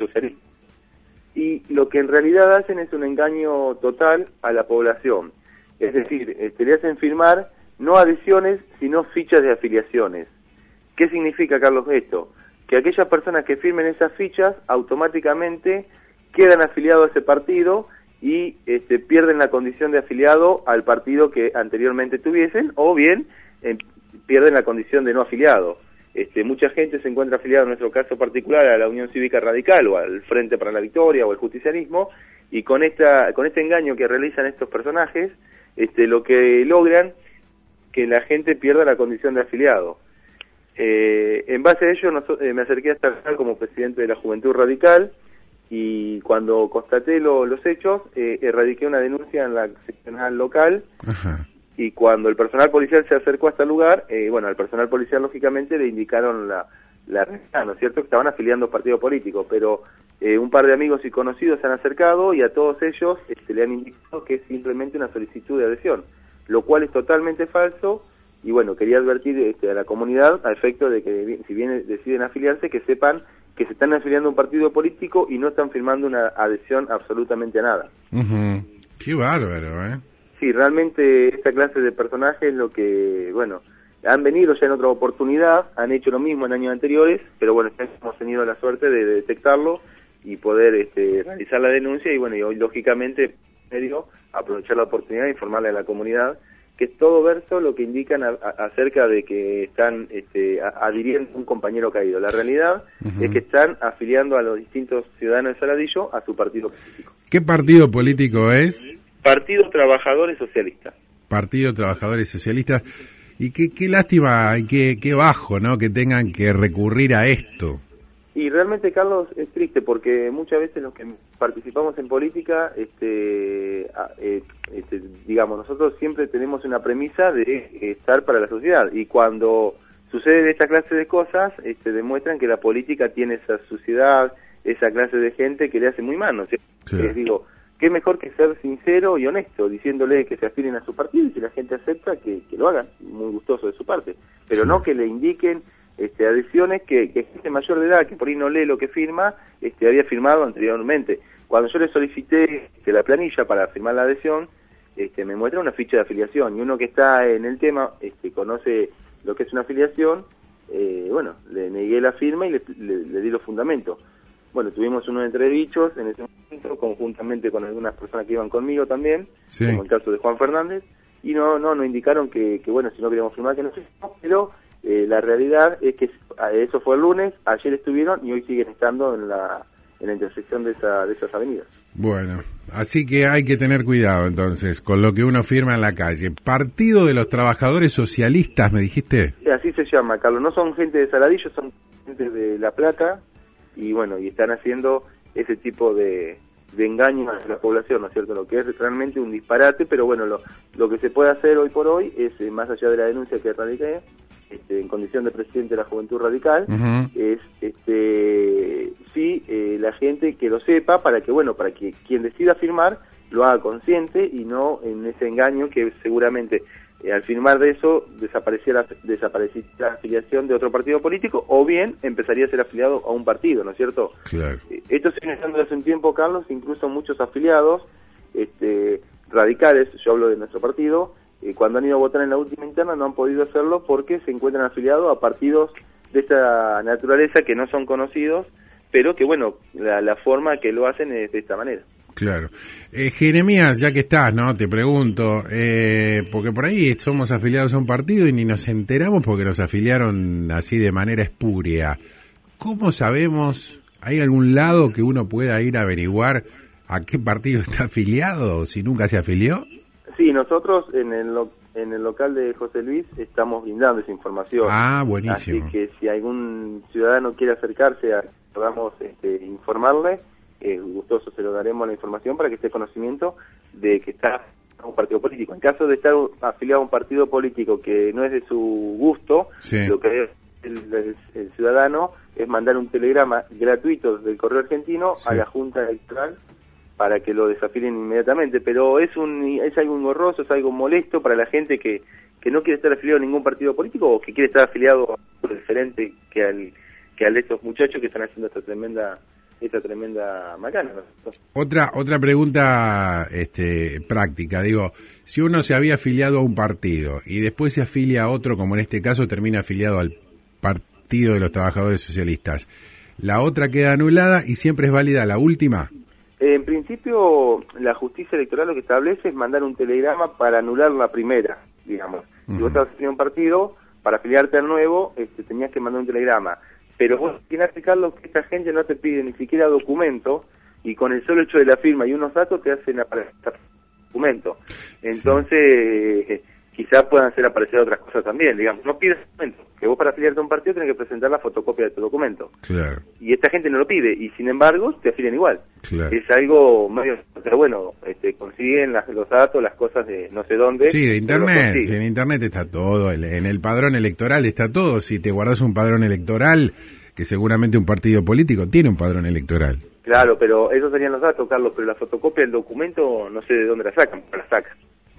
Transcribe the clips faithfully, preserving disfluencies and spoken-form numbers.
socialismo. Y lo que en realidad hacen es un engaño total a la población. Es decir, este, le hacen firmar no adhesiones, sino fichas de afiliaciones. ¿Qué significa, Carlos, esto? Que aquellas personas que firmen esas fichas automáticamente quedan afiliados a ese partido y este, pierden la condición de afiliado al partido que anteriormente tuviesen, o bien eh, pierden la condición de no afiliado. Este, mucha gente se encuentra afiliada, en nuestro caso particular, a la Unión Cívica Radical o al Frente para la Victoria o al Justicialismo, y con esta con este engaño que realizan estos personajes, este, lo que logran que la gente pierda la condición de afiliado. Eh, en base a ello, no, eh, me acerqué hasta acá como presidente de la Juventud Radical, y cuando constaté lo, los hechos, eh, erradiqué una denuncia en la seccional local. Ajá. Y cuando el personal policial se acercó a este lugar, eh, bueno, al personal policial lógicamente le indicaron la, la realidad, ¿no es cierto?, que estaban afiliando a partidos políticos, pero eh, un par de amigos y conocidos se han acercado y a todos ellos este, le han indicado que es simplemente una solicitud de adhesión, lo cual es totalmente falso. Y bueno, quería advertir este, a la comunidad a efecto de que si bien deciden afiliarse, que sepan que se están afiliando a un partido político y no están firmando una adhesión absolutamente a nada. Uh-huh. Qué bárbaro, ¿eh? Sí, realmente esta clase de personajes es lo que, bueno, han venido ya en otra oportunidad, han hecho lo mismo en años anteriores, pero bueno, hemos tenido la suerte de, de detectarlo y poder este, realizar la denuncia, y bueno, y hoy lógicamente medio aprovechar la oportunidad de informarle a la comunidad que es todo verso lo que indican a, a, acerca de que están este, a, adhiriendo a un compañero caído. La realidad uh-huh. es que están afiliando a los distintos ciudadanos de Saladillo a su partido político. ¿Qué partido político es? Partido Trabajadores Socialistas. Partido Trabajadores Socialistas. Y qué, qué lástima y qué, qué bajo, ¿no?, que tengan que recurrir a esto. Y realmente, Carlos, es triste porque muchas veces los que participamos en política, este, eh, este, digamos, nosotros siempre tenemos una premisa de estar para la sociedad, y cuando sucede esta clase de cosas, este, demuestran que la política tiene esa suciedad, esa clase de gente que le hace muy mal, ¿no? Sí. Les digo, qué mejor que ser sincero y honesto, diciéndole que se aspiren a su partido, y si la gente acepta, que, que lo hagan, muy gustoso de su parte, pero sí. no que le indiquen Este, adhesiones que, que gente mayor de edad, que por ahí no lee lo que firma, este, había firmado anteriormente. Cuando yo le solicité este, la planilla para firmar la adhesión, este, me muestra una ficha de afiliación, y uno que está en el tema, este, conoce lo que es una afiliación, eh, bueno, le negué la firma y le, le, le di los fundamentos. Bueno, tuvimos unos entredichos en ese momento, conjuntamente con algunas personas que iban conmigo también, sí. como el caso de Juan Fernández, y no, no, nos indicaron que, que bueno, si no queríamos firmar, que no firmamos, pero Eh, la realidad es que eso fue el lunes, ayer estuvieron y hoy siguen estando en la en la intersección de, esa, de esas avenidas. Bueno, así que hay que tener cuidado entonces con lo que uno firma en la calle. Partido de los Trabajadores Socialistas, ¿me dijiste? Sí, así se llama, Carlos. No son gente de Saladillo, son gente de La Plata, y bueno, y están haciendo ese tipo de, de engaños a la población, ¿no es cierto? Lo que es realmente un disparate, pero bueno, lo, lo que se puede hacer hoy por hoy es, eh, más allá de la denuncia que radiqué, Este, en condición de presidente de la Juventud Radical, uh-huh. es este sí eh, la gente que lo sepa, para que bueno para que quien decida firmar lo haga consciente y no en ese engaño que seguramente eh, al firmar de eso desapareciera desaparecería la afiliación de otro partido político, o bien empezaría a ser afiliado a un partido, ¿no es cierto? Claro. Eh, esto se viene dando hace un tiempo, Carlos, incluso muchos afiliados este, radicales, yo hablo de nuestro partido, Eh, cuando han ido a votar en la última interna no han podido hacerlo porque se encuentran afiliados a partidos de esta naturaleza que no son conocidos, pero que bueno, la, la forma que lo hacen es de esta manera. Claro. Eh, Jeremías, ya que estás, ¿no? Te pregunto, eh, porque por ahí somos afiliados a un partido y ni nos enteramos porque nos afiliaron así de manera espuria. ¿Cómo sabemos? ¿Hay algún lado que uno pueda ir a averiguar a qué partido está afiliado si nunca se afilió? Sí, nosotros en el lo, en el local de José Luis estamos brindando esa información. Ah, buenísimo. Así que si algún ciudadano quiere acercarse a podamos este, informarle, eh, gustoso se lo daremos la información para que esté conocimiento de que está en un partido político. En caso de estar afiliado a un partido político que no es de su gusto, sí. lo que el, el, el ciudadano es mandar un telegrama gratuito del Correo Argentino sí. a la Junta Electoral para que lo desafíen inmediatamente, pero es un es algo engorroso, es algo molesto para la gente que, que no quiere estar afiliado a ningún partido político o que quiere estar afiliado a algo diferente que al que al de estos muchachos que están haciendo esta tremenda esta tremenda macana, ¿no? Otra otra pregunta este, práctica, digo, si uno se había afiliado a un partido y después se afilia a otro, como en este caso termina afiliado al Partido de los Trabajadores Socialistas, ¿la otra queda anulada y siempre es válida la última? En principio, la justicia electoral lo que establece es mandar un telegrama para anular la primera, digamos. Uh-huh. Si vos estabas afiliado a un partido, para afiliarte al nuevo, este, tenías que mandar un telegrama. Pero vos tienes que, Carlos, que esta gente no te pide ni siquiera documento, y con el solo hecho de la firma y unos datos te hacen aparecer documento. Entonces, sí. eh, quizás puedan hacer aparecer otras cosas también, digamos. No pides documento, que vos para afiliarte a un partido tenés que presentar la fotocopia de tu documento. Claro. Y esta gente no lo pide, y sin embargo te afilian igual. Claro. Es algo medio, pero bueno, este, consiguen las, los datos, las cosas de no sé dónde. Sí, de internet, sí, en internet está todo, en el padrón electoral está todo. Si te guardas un padrón electoral, que seguramente un partido político tiene un padrón electoral. Claro, pero esos serían los datos, Carlos, pero la fotocopia del documento no sé de dónde la sacan, pero la sacan.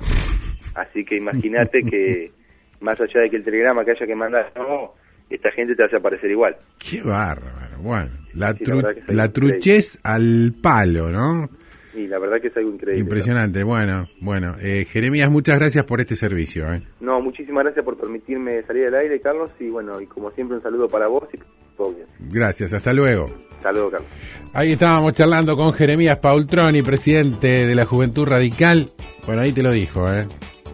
Así que imagínate que, más allá de que el telegrama que haya que mandar, no, esta gente te hace aparecer igual. Qué bárbaro, bueno, la, sí, tru- la, es la truchez al palo, ¿no? Y la verdad que es algo increíble. Impresionante, ¿no? bueno, bueno. Eh, Jeremías, muchas gracias por este servicio. ¿eh? No, muchísimas gracias por permitirme salir al aire, Carlos, y bueno, y como siempre un saludo para vos y todo bien. Gracias, hasta luego. Hasta luego, Carlos. Ahí estábamos charlando con Jeremías Paultroni, presidente de la Juventud Radical. Bueno, ahí te lo dijo, ¿eh?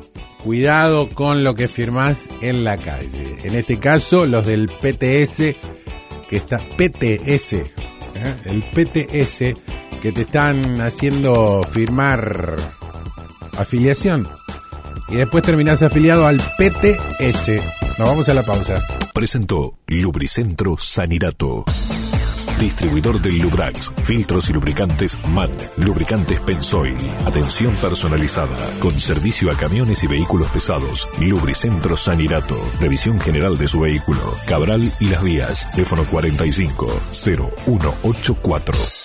Cuidado con lo que firmás en la calle. En este caso, los del P T S, que está P T S, ¿eh? el P T S, que te están haciendo firmar afiliación. Y después terminás afiliado al P T S. Nos vamos a la pausa. Presentó Lubricentro Sanirato. Distribuidor del Lubrax, filtros y lubricantes M A T, lubricantes Pensoil, atención personalizada, con servicio a camiones y vehículos pesados. Lubricentro Sanirato, revisión general de su vehículo. Cabral y Las Vías, teléfono cuarenta y cinco cero uno ochenta y cuatro.